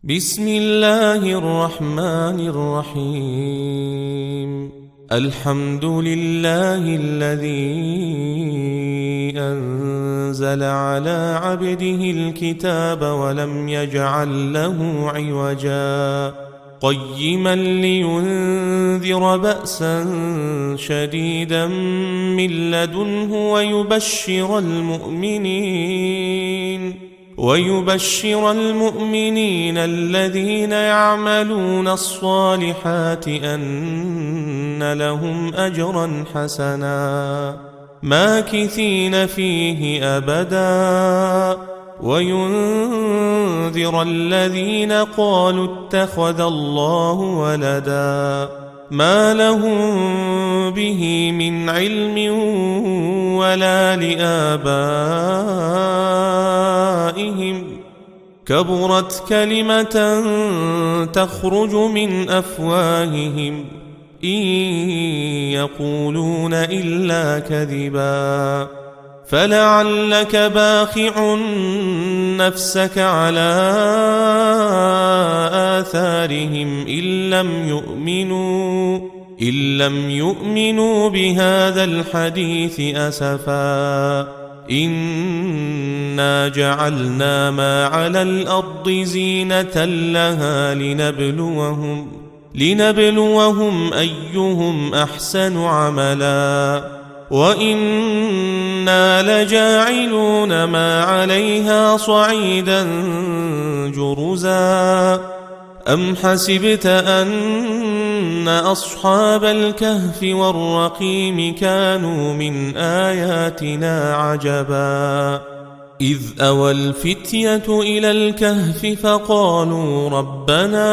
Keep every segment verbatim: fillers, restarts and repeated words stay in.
بسم الله الرحمن الرحيم. الحمد لله الذي أنزل على عبده الكتاب ولم يجعل له عوجا قيما لينذر بأسا شديدا من لدنه ويبشر المؤمنين ويبشر المؤمنين الذين يعملون الصالحات أن لهم أجرا حسنا ماكثين فيه أبدا وينذر الذين قالوا اتخذ الله ولدا ما لهم به من علم ولا لآبائهم كبرت كلمة تخرج من أفواههم إن يقولون إلا كذبا فلعلك باخع نفسك على آثارهم إن لم يؤمنوا إن لم يؤمنوا بهذا الحديث أسفا إنا جعلنا ما على الأرض زينة لها لنبلوهم لنبلوهم أيهم أحسن عملا وإنا لجاعلون ما عليها صعيدا جرزا أم حسبت أن أصحاب الكهف والرقيم كانوا من آياتنا عجبا إذ أوى الفتية إلى الكهف فقالوا ربنا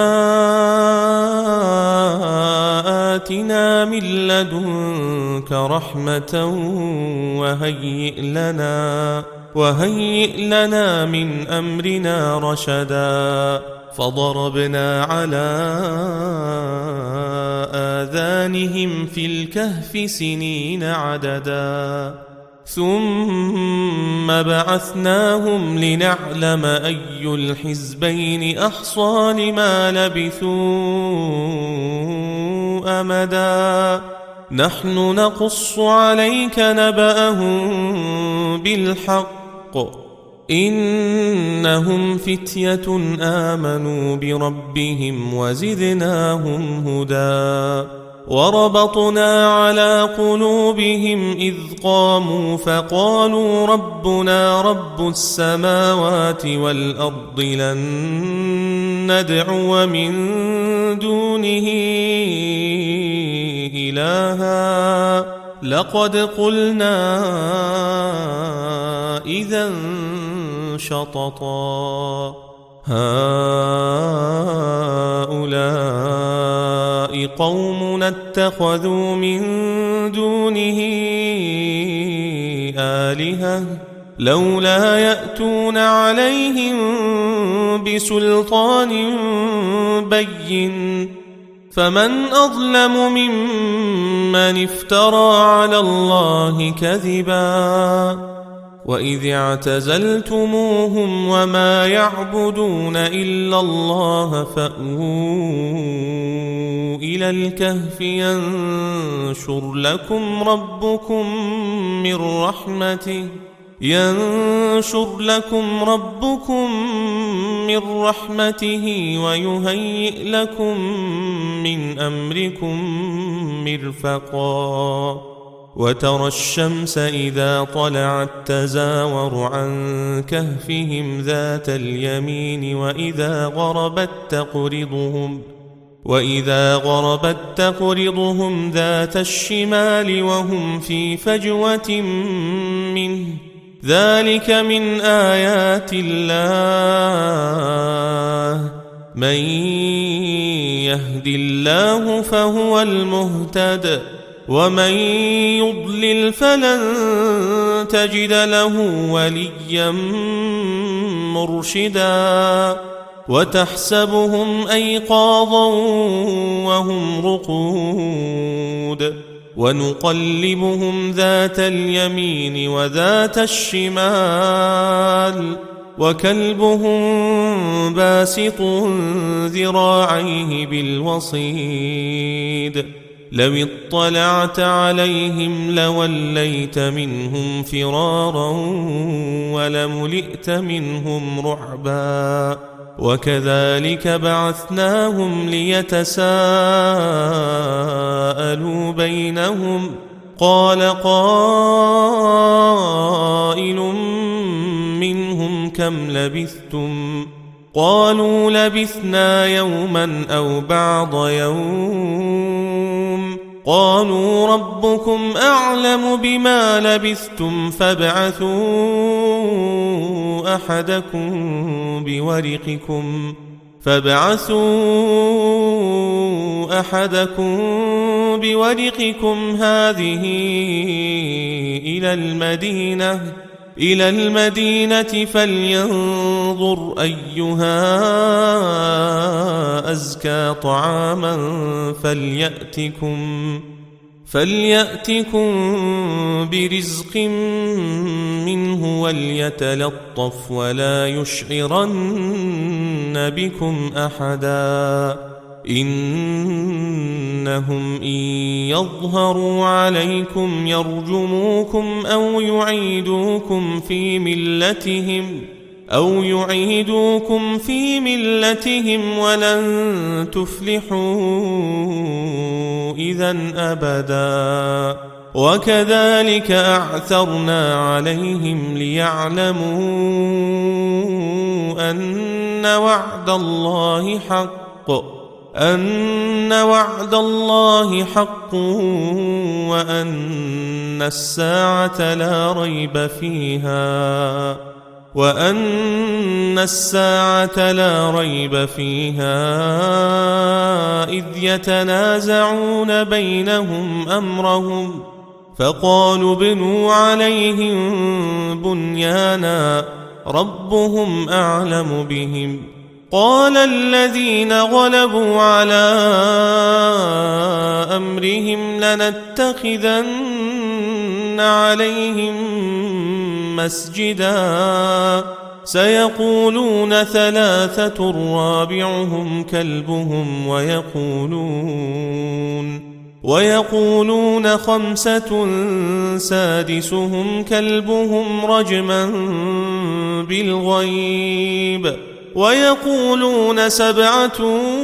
آتنا من لدنك رحمة وهيئ لنا وهيئ لنا من أمرنا رشدا فضربنا على آذانهم في الكهف سنين عددا ثم بعثناهم لنعلم أي الحزبين أحصى لما لبثوا أمدا نحن نقص عليك نبأهم بالحق إنهم فتية آمنوا بربهم وزدناهم هدى وربطنا على قلوبهم إذ قاموا فقالوا ربنا رب السماوات والأرض لن ندعو من دونه إلها لقد قلنا إذا شططا هؤلاء قومنا اتخذوا من دونه آلهة لولا يأتون عليهم بسلطان بين فمن أظلم ممن افترى على الله كذبا وإذ اعتزلتموهم وما يعبدون إلا الله فأووا إلى الكهف ينشر لكم ربكم من رحمته ينشر لكم ربكم من رحمته ويهيئ لكم من أمركم مرفقا وترى الشمس إذا طلعت تزاور عن كهفهم ذات اليمين وإذا غربت تقرضهم وإذا غربت تقرضهم ذات الشمال وهم في فجوة منه ذلك من آيات الله من يهد الله فهو المهتد ومن يضلل فلن تجد له وليا مرشدا وتحسبهم أيقاظا وهم رقود ونقلبهم ذات اليمين وذات الشمال وكلبهم باسط ذراعيه بالوصيد لو اطلعت عليهم لوليت منهم فرارا ولملئت منهم رعبا وكذلك بعثناهم ليتساءلوا بينهم قال قائل منهم كم لبثتم قالوا لبثنا يوما أو بعض يوم قالوا ربكم أعلم بما لبثتم فابعثوا أحدكم بورقكم فابعثوا أحدكم بورقكم هذه إلى المدينة إلى المدينة فلينظر أيها أزكى طعاما فليأتكم فليأتكم برزق منه وليتلطف ولا يشعرن بكم أحدا إنهم إن يظهروا عليكم يرجموكم أو يعيدوكم في ملتهم أو يعيدوكم في ملتهم ولن تفلحوا إذا أبدا وكذلك أعثرنا عليهم ليعلموا أن وعد الله حق أن وعد الله حق وأن الساعة لا ريب فيها وأن الساعة لا ريب فيها إذ يتنازعون بينهم أمرهم فقالوا ابنوا عليهم بنيانا ربهم أعلم بهم قال الذين غلبوا على أمرهم لنتخذن عليهم مسجدا سيقولون ثلاثة رابعهم كلبهم ويقولون ويقولون خمسة سادسهم كلبهم رجما بالغيب ويقولون سبعة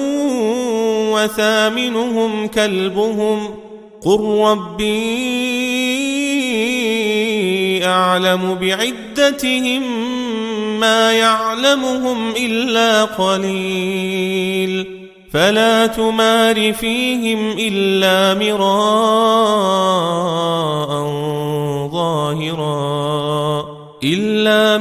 وثامنهم كلبهم قل ربي أعلم بعدتهم ما يعلمهم إلا قليل فلا تمار فيهم إلا مراء ظاهرا إلا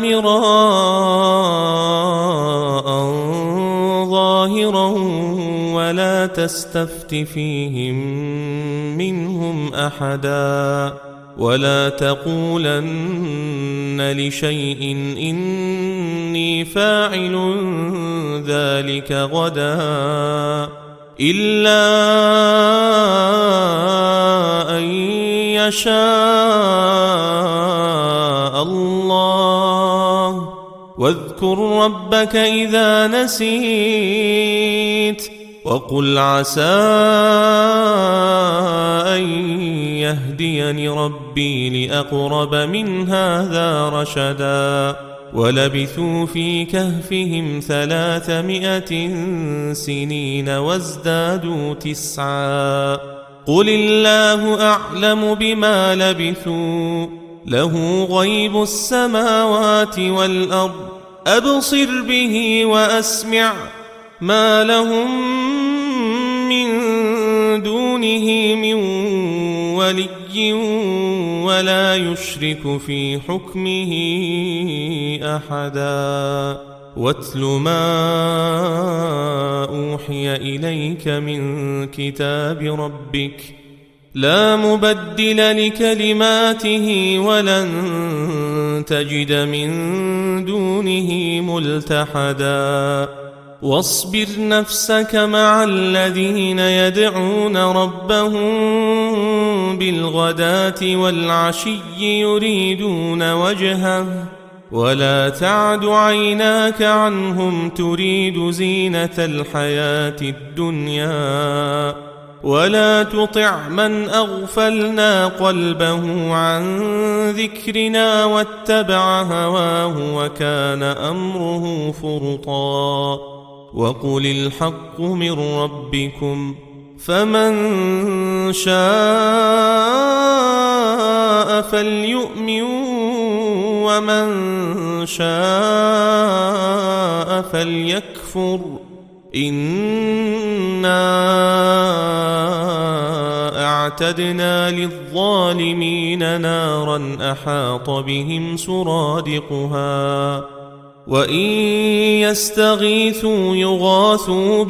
مراء ظاهرا ولا تستفت فيهم منهم أحدا ولا تقولن لشيء إني فاعل ذلك غدا إلا أن يشاء الله واذكر ربك إذا نسيت وقل عسى أن يهديني ربي لأقرب من هذا رشدا ولبثوا في كهفهم ثلاثمائة سنين وازدادوا تسعا قل الله أعلم بما لبثوا له غيب السماوات والأرض أبصر به وأسمع ما لهم من دونه من ولي ولا يشرك في حكمه أحدا واتل ما أوحي إليك من كتاب ربك لا مبدل لكلماته ولن تجد من دونه ملتحدا واصبر نفسك مع الذين يدعون ربهم بالغداة والعشي يريدون وجهه ولا تعد عيناك عنهم تريد زينة الحياة الدنيا ولا تطع من أغفلنا قلبه عن ذكرنا واتبع هواه وكان أمره فرطا وقل الحق من ربكم فمن شاء فليؤمن ومن شاء فليكفر إنا أعتدنا للظالمين نارا أحاط بهم سرادقها وإن يستغيثوا يغاثوا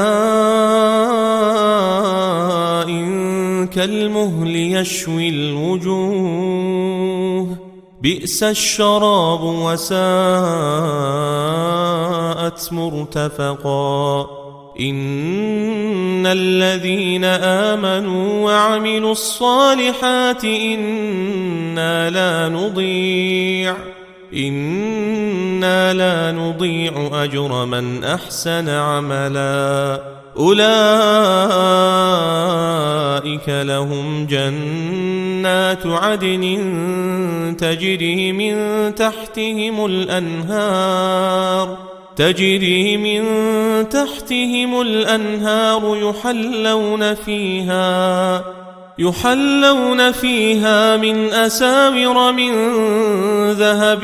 بماء كالمهل يشوي الوجوه بئس الشراب وساءت مرتفقا إن الذين آمنوا وعملوا الصالحات إنا لا نضيع إنا لا نضيع أجر من أحسن عملا أولئك لهم جنات عدن تجري من تحتهم الأنهار تجري من تحتهم الأنهار يحلون فيها يحلون فيها من أساور من ذهب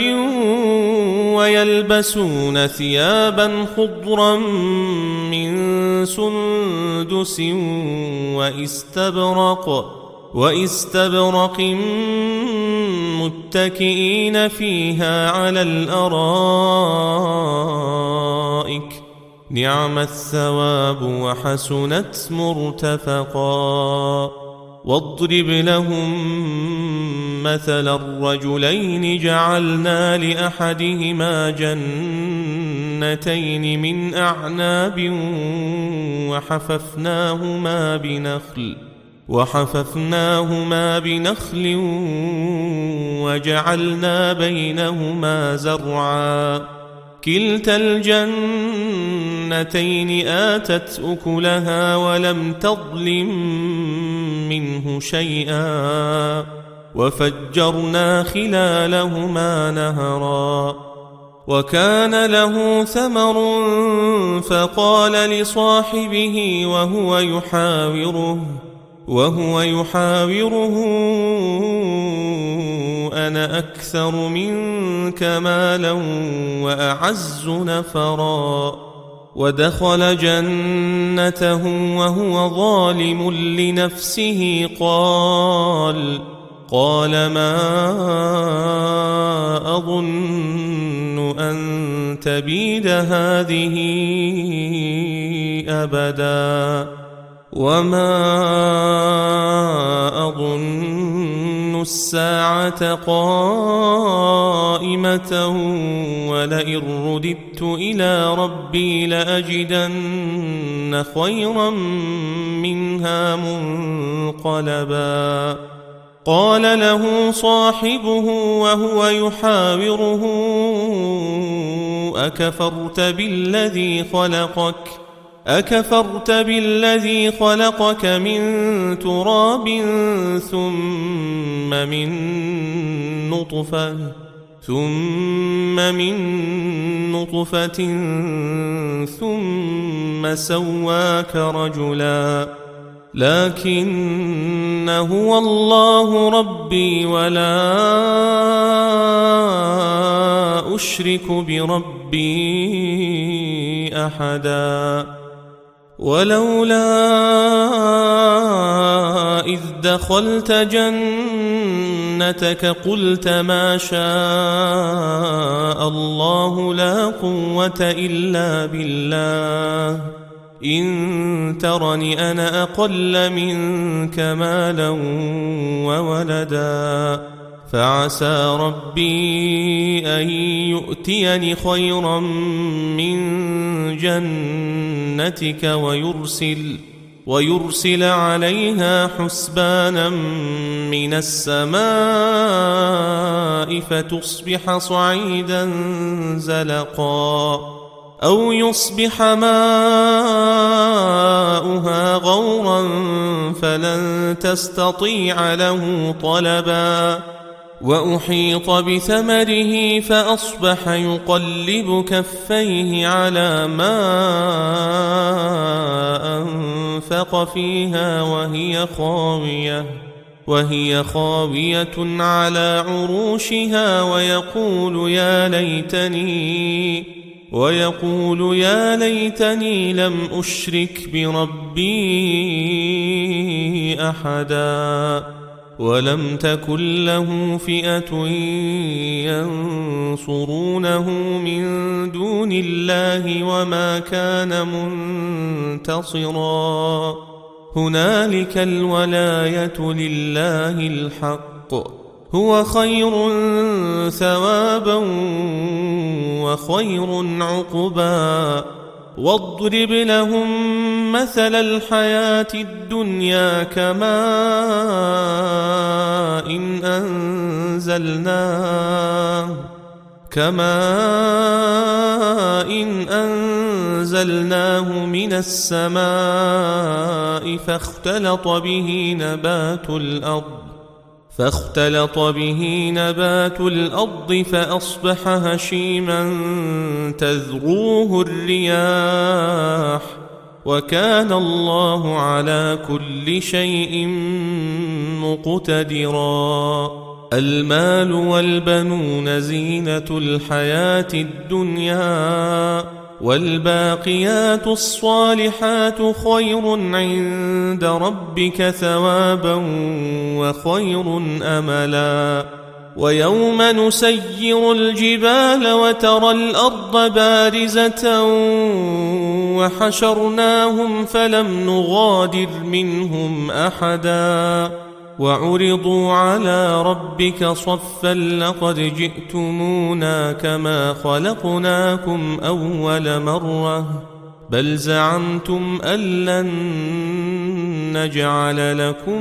ويلبسون ثيابا خضرا من سندس وإستبرق وإستبرق متكئين فيها على الأرائك نعم الثواب وحسنت مرتفقا واضرب لهم مثل الرجلين جعلنا لأحدهما جنتين من أعناب وحففناهما بنخل وحففناهما بنخل وجعلنا بينهما زرعا كلتا الجنتين آتت أكلها ولم تظلم منه شيئا وفجرنا خلالهما نهرا وكان له ثمر فقال لصاحبه وهو يحاوره وهو يحاوره أنا أكثر منك مالا وأعز نفرا ودخل جنته وهو ظالم لنفسه قال قال ما أظن أن تبيد هذه أبدا وما أظن الساعة قائمة ولئن رددت إلى ربي لأجدن خيرا منها منقلبا قال له صاحبه وهو يحاوره أكفرت بالذي خلقك أكفرت بالذي خلقك من تراب ثم من نطفة ثم من نطفة ثم سواك رجلا لكن هو الله ربي ولا أشرك بربي أحدا ولولا إذ دخلت جنتك قلت ما شاء الله لا قوة إلا بالله إن ترني أنا أقل منك مالا وولدا فعسى ربي أن يؤتيني خيرا من جنتك ويرسل ويرسل عليها حسبانا من السماء فتصبح صعيدا زلقا أو يصبح ماؤها غورا فلن تستطيع له طلبا وأحيط بثمره فأصبح يقلب كفيه على ما أنفق فيها وهي خاوية وهي خاوية على عروشها ويقول يا ليتني ويقول يا ليتني لم أشرك بربي أحدا ولم تكن له فئة ينصرونه من دون الله وما كان منتصرا هنالك الولاية لله الحق هو خير ثوابا وخير عقبا واضرب لهم مثل الحياة الدنيا كماء إن أنزلناه كماء إن أنزلناه من السماء فاختلط به نبات الأرض فاختلط به نبات الأرض فأصبح هشيما تذروه الرياح وكان الله على كل شيء مقتدرا المال والبنون زينة الحياة الدنيا والباقيات الصالحات خير عند ربك ثوابا وخير أملا ويوم نسير الجبال وترى الأرض بارزة وحشرناهم فلم نغادر منهم أحدا وعرضوا على ربك صفا لقد جئتمونا كما خلقناكم أول مرة بل زعمتم أن لن نجعل لكم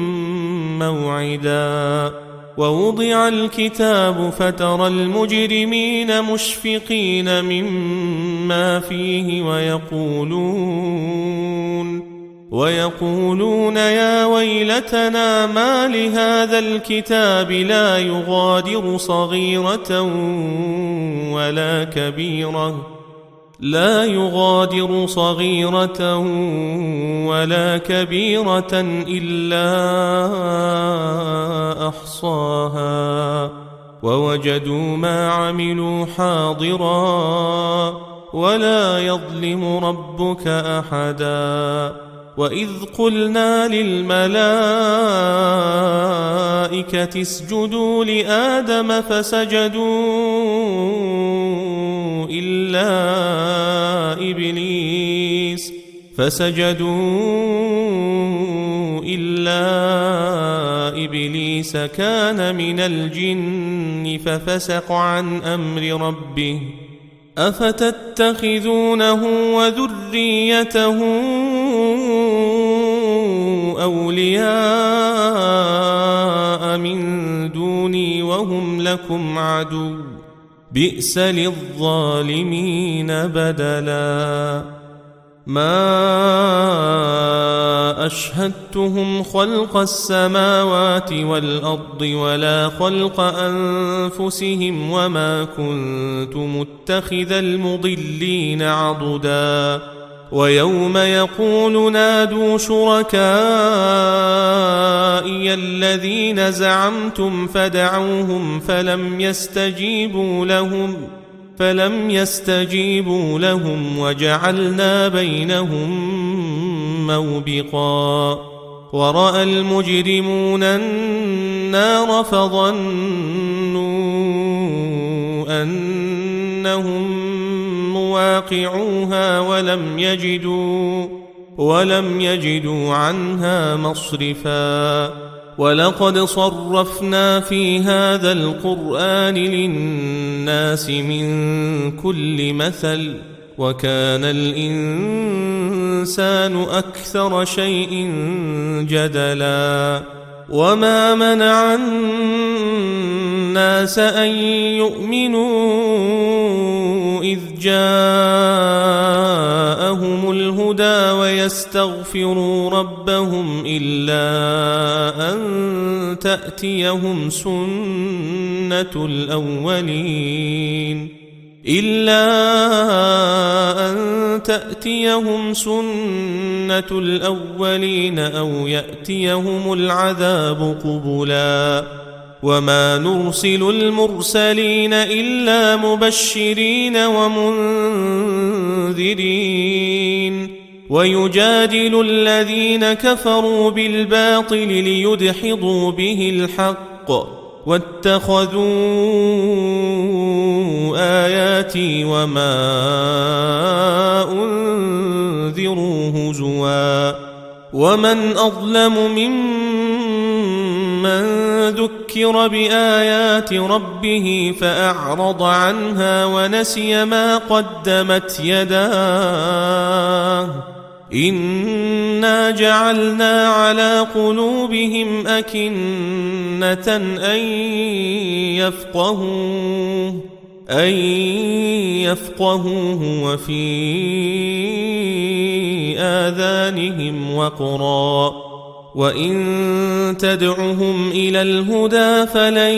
موعدا ووضع الكتاب فترى المجرمين مشفقين مما فيه ويقولون ويقولون يا ويلتنا ما لهذا الكتاب لا يغادر صغيرة ولا كبيرة لا يغادر صغيرة ولا كبيرة إلا أحصاها ووجدوا ما عملوا حاضرا ولا يظلم ربك أحدا وإذ قلنا للملائكة اسجدوا لآدم فسجدوا إلا إبليس فسجدوا إلا إبليس كان من الجن ففسق عن أمر ربه أفتتخذونه وذريته أولياء من دوني وهم لكم عدو بئس للظالمين بدلا ما أشهدتهم خلق السماوات والأرض ولا خلق أنفسهم وما كنت متخذ المضلين عضدا ويوم يقول نادوا شركائي الذين زعمتم فدعوهم فلم يستجيبوا لهم فلم يستجيبوا لهم وجعلنا بينهم موبقا ورأى المجرمون النار فظنوا أنهم مواقعوها ولم يجدوا ولم يجدوا عنها مصرفا ولقد صرفنا في هذا القرآن للناس من كل مثل وكان الإنسان الإنسان أكثر شيء جدلا وما منع الناس أن يؤمنوا إذ جاءهم الهدى ويستغفروا ربهم إلا أن تأتيهم سنة الأولين إلا أن تأتيهم سنة الأولين أو يأتيهم العذاب قبلا وما نرسل المرسلين إلا مبشرين ومنذرين ويجادل الذين كفروا بالباطل ليدحضوا به الحق واتخذوا آياتي وما أنذروا هزوا ومن أظلم ممن ذكر بآيات ربه فأعرض عنها ونسي ما قدمت يداه إنا جعلنا على قلوبهم أكنة أن يفقهوه أن يفقهوه وفي آذانهم وقرا وإن تدعهم إلى الهدى فلن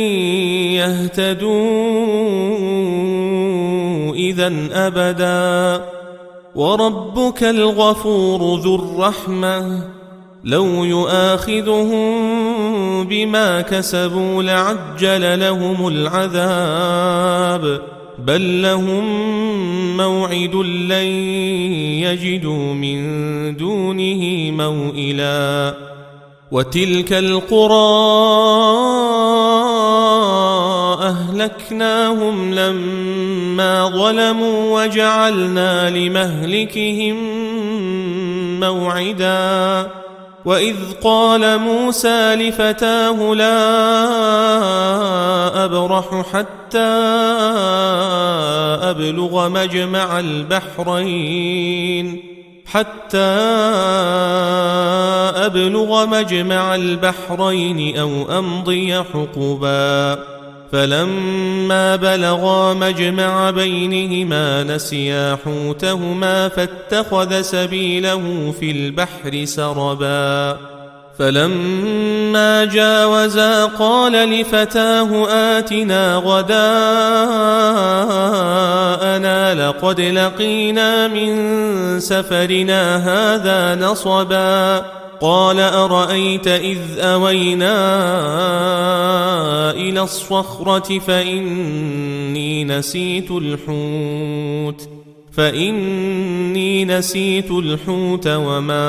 يهتدوا إذن أبدا وربك الغفور ذو الرحمة لو يؤاخذهم بما كسبوا لعجل لهم العذاب بل لهم موعد لن يجدوا من دونه موئلا وتلك القرى أهلكناهم لما ظلموا وجعلنا لمهلكهم موعدا وإذ قال موسى لفتاه لا أبرح حتى أبلغ مجمع البحرين حتى أبلغ مجمع البحرين أو أمضي حقبا فلما بلغا مجمع بينهما نسيا حوتهما فاتخذ سبيله في البحر سربا فلما جاوزا قال لفتاه آتنا غداءنا لقد لقينا من سفرنا هذا نصبا قال أرأيت إذ أوينا إلى الصخرة فإني نسيت الحوت فإني نسيت الحوت وما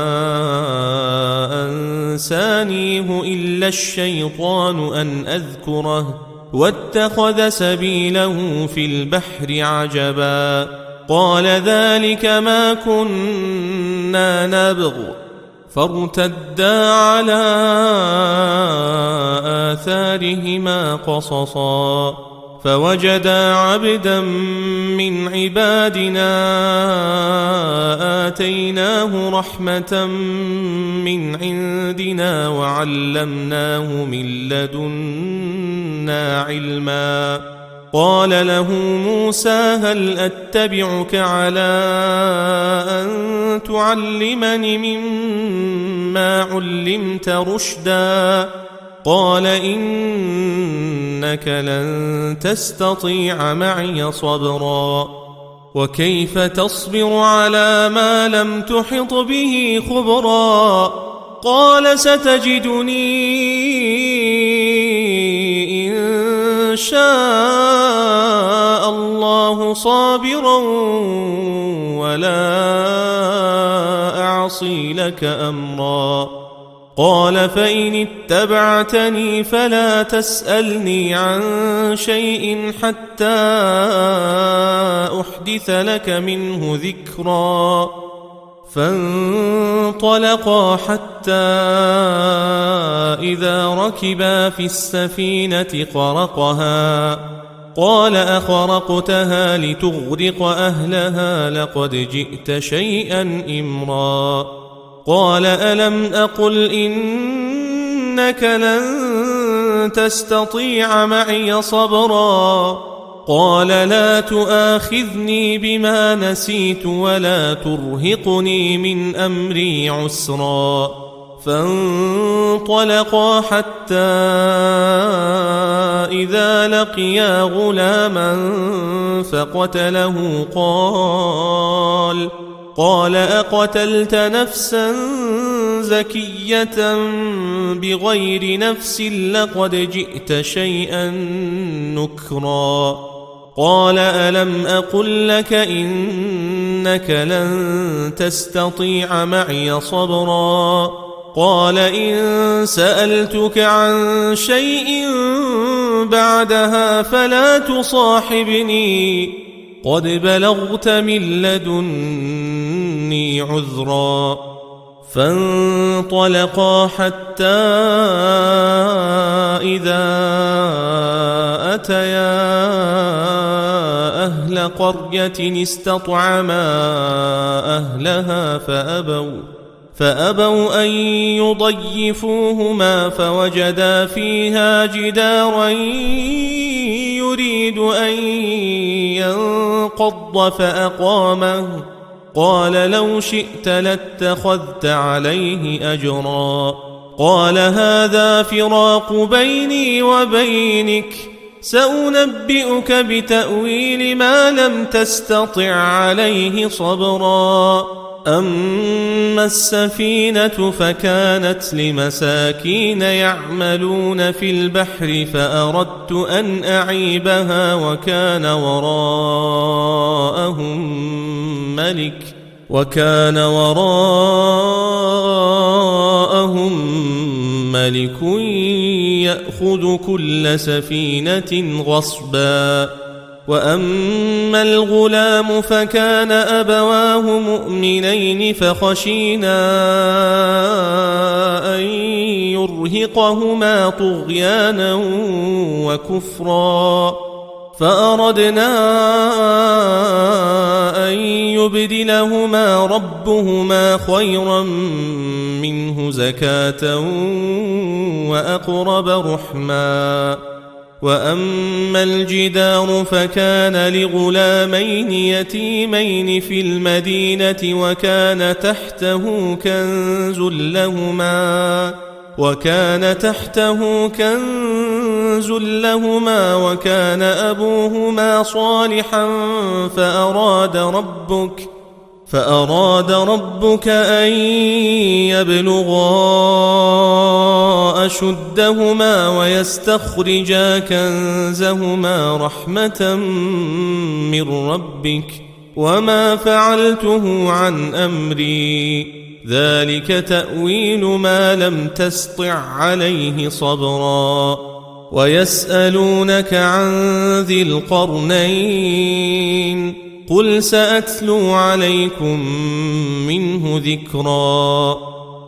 أنسانيه إلا الشيطان أن أذكره واتخذ سبيله في البحر عجبا قال ذلك ما كنا نبغ فارتدا على آثارهما قصصا فوجدا عبدا من عبادنا آتيناه رحمة من عندنا وعلمناه من لدنا علما قال له موسى هل أتبعك على أن تعلمني مما علمت رشدا قال إنك لن تستطيع معي صبرا وكيف تصبر على ما لم تحط به خبرا قال ستجدني إن شاء الله صابرا ولا أعصي لك أمرا قال فإن اتبعتني فلا تسألني عن شيء حتى أحدث لك منه ذكرا فانطلقا حتى إذا ركبا في السفينة خرقها قال أخرقتها لتغرق أهلها لقد جئت شيئا إمرا قال ألم أقل إنك لن تستطيع معي صبرا قال لا تؤاخذني بما نسيت ولا ترهقني من أمري عسرا فانطلقا حتى إذا لقيا غلاما فقتله قال قال أقتلت نفسا زكية بغير نفس لقد جئت شيئا نكرا قال ألم أقل لك إنك لن تستطيع معي صبرا قال إن سألتك عن شيء بعدها فلا تصاحبني قد بلغت من لدني عذرا فانطلقا حتى إذا أتيا أهل قرية استطعما أهلها فأبوا فأبوا أن يضيفوهما فوجدا فيها جدارا يريد أن ينقض فأقامه قال لو شئت لاتخذت عليه أجرا قال هذا فراق بيني وبينك سأنبئك بتأويل ما لم تستطع عليه صبرا أما السفينة فكانت لمساكين يعملون في البحر فأردت أن أعيبها وكان وراءهم ملك وكان وراءهم ملك يأخذ كل سفينة غصبا وأما الغلام فكان أبواه مؤمنين فخشينا أن يرهقهما طغيانا وكفرا فأردنا أن يبدلهما ربهما خيرا منه زكاة وأقرب رحما وأما الجدار فكان لغلامين يتيمين في المدينة وكان تحته كنز لهما وكان تحته كنز لهما وكان أبوهما صالحا فأراد ربك فأراد ربك أن يبلغا أشدهما ويستخرجا كنزهما رحمة من ربك وما فعلته عن أمري ذلك تأويل ما لم تسطع عليه صبرا ويسألونك عن ذي القرنين قل سأتلو عليكم منه ذكرا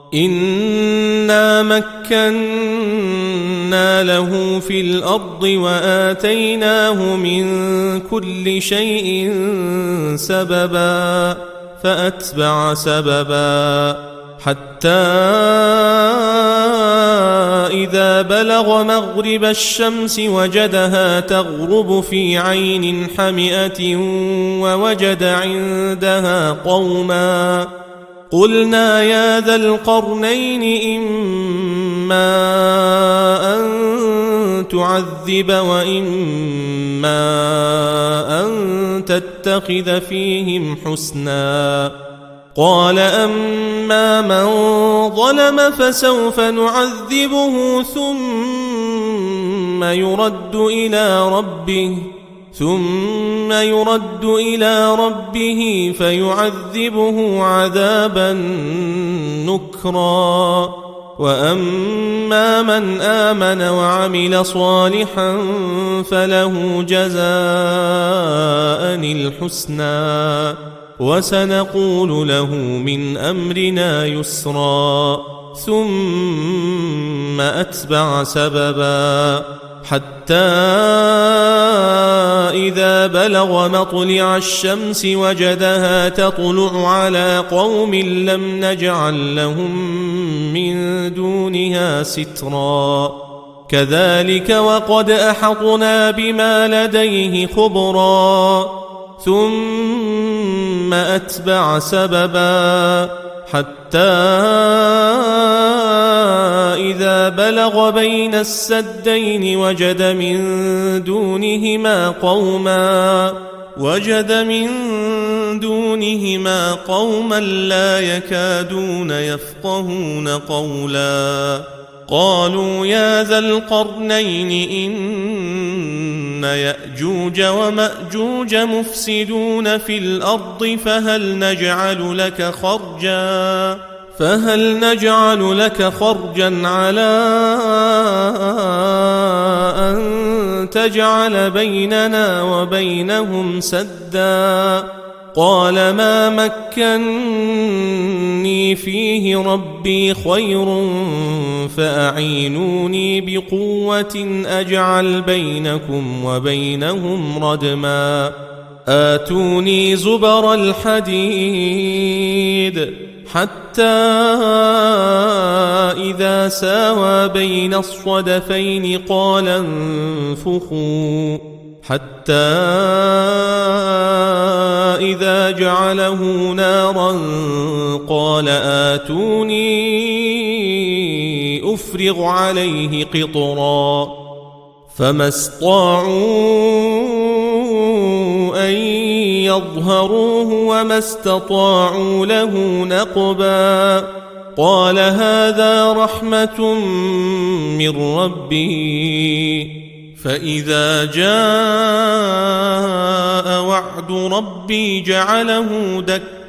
إنا مكنا له في الأرض وآتيناه من كل شيء سببا فأتبع سببا حتى إذا بلغ مغرب الشمس وجدها تغرب في عين حمئة ووجد عندها قوما قلنا يا ذا القرنين إما أن تعذب وإما أن تتخذ فيهم حسنا قال أما من ظلم فسوف نعذبه ثم يرد إلى ربه ثم يرد إلى ربه فيعذبه عذابا نكرا وأما من آمن وعمل صالحا فله جزاء الحسنى وسنقول له من أمرنا يسرا ثم أتبع سببا حتى إذا بلغ مطلع الشمس وجدها تطلع على قوم لم نجعل لهم من دونها سترا كذلك وقد أحطنا بما لديه خبرا ثم أتبع سببا حتى إذا بلغ بين السدين وجد من دونهما قوما وجد من دونهما قوما لا يكادون يفقهون قولا قالوا يا ذا القرنين إن يأجوج ومأجوج مفسدون في الأرض فهل نجعل لك خرجا فهل نجعل لك خرجا على أن تجعل بيننا وبينهم سدا قال ما مكني فيه ربي خير فأعينوني بقوة أجعل بينكم وبينهم ردما آتوني زبر الحديد حتى إذا ساوى بين الصدفين قال انفخوا حتى إذا جعله نارا قال آتوني أفرغ عليه قطرا فما استطاعوا أن يظهروه وما استطاعوا له نقبا قال هذا رحمة من ربي فإذا جاء وعد ربي جعله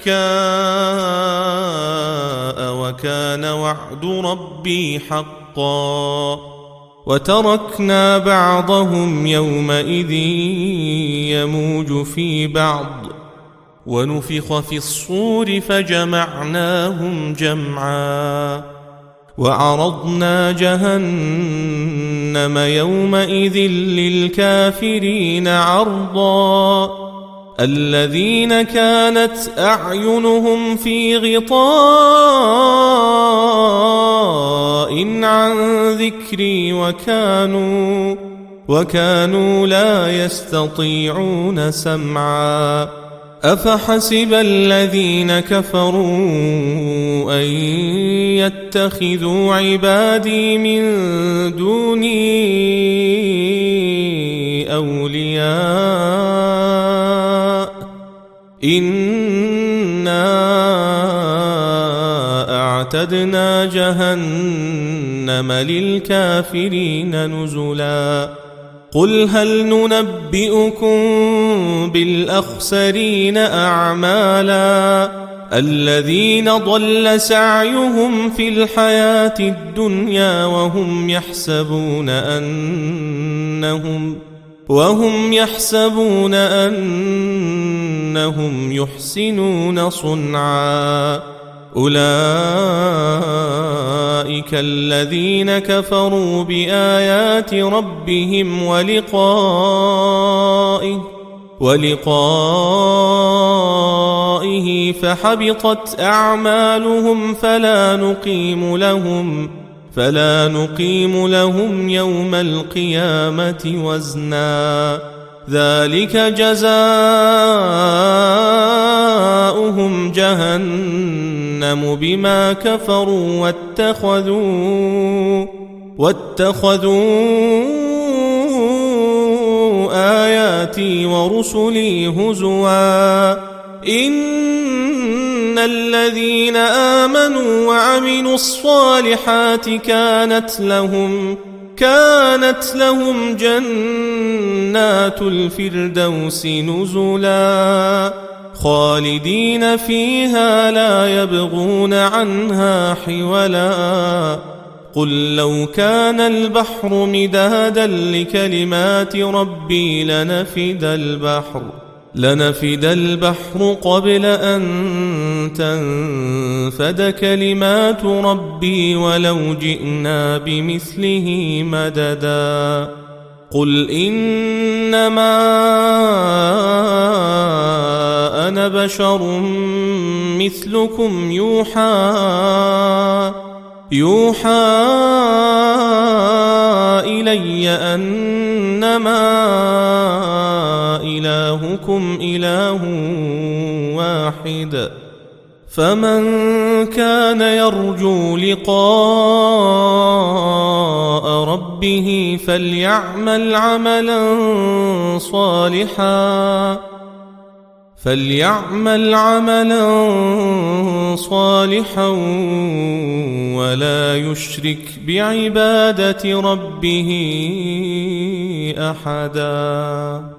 دكاء وكان وعد ربي حقا وتركنا بعضهم يومئذ يموج في بعض ونفخ في الصور فجمعناهم جمعا وعرضنا جهنم يومئذ للكافرين عرضا الذين كانت أعينهم في غطاء عن ذكري وكانوا وكانوا لا يستطيعون سمعا أفحسب الذين كفروا أن يتخذوا عبادي من دوني أولياء إنا أعتدنا جهنم للكافرين نزلا قل هل ننبئكم بالأخسرين أعمالا الذين ضل سعيهم في الحياة الدنيا وهم يحسبون أنهم وهم يحسبون أنهم يحسنون صنعا أولئك الذين كفروا بآيات ربهم ولقائه ولقائه فحبطت أعمالهم فلا نقيم لهم فلا نقيم لهم يوم القيامة وزنا ذلك جزاؤهم جهنم بما كفروا واتخذوا واتخذوا آياتي ورسلي هزوا إن الذين آمنوا وعملوا الصالحات كانت لهم كانت لهم جنات الفردوس نزلا خالدين فيها لا يبغون عنها حولا قل لو كان البحر مدادا لكلمات ربي لنفد البحر لنفد البحر قبل أن تنفد كلمات ربي ولو جئنا بمثله مددا قل إنما أنا بشر مثلكم يوحى يوحى إلي أنما إلهكم إله واحد فمن كان يرجو لقاء ربه فليعمل عملا صالحا فليعمل عملا صالحا ولا يشرك بعبادة ربه أحدا.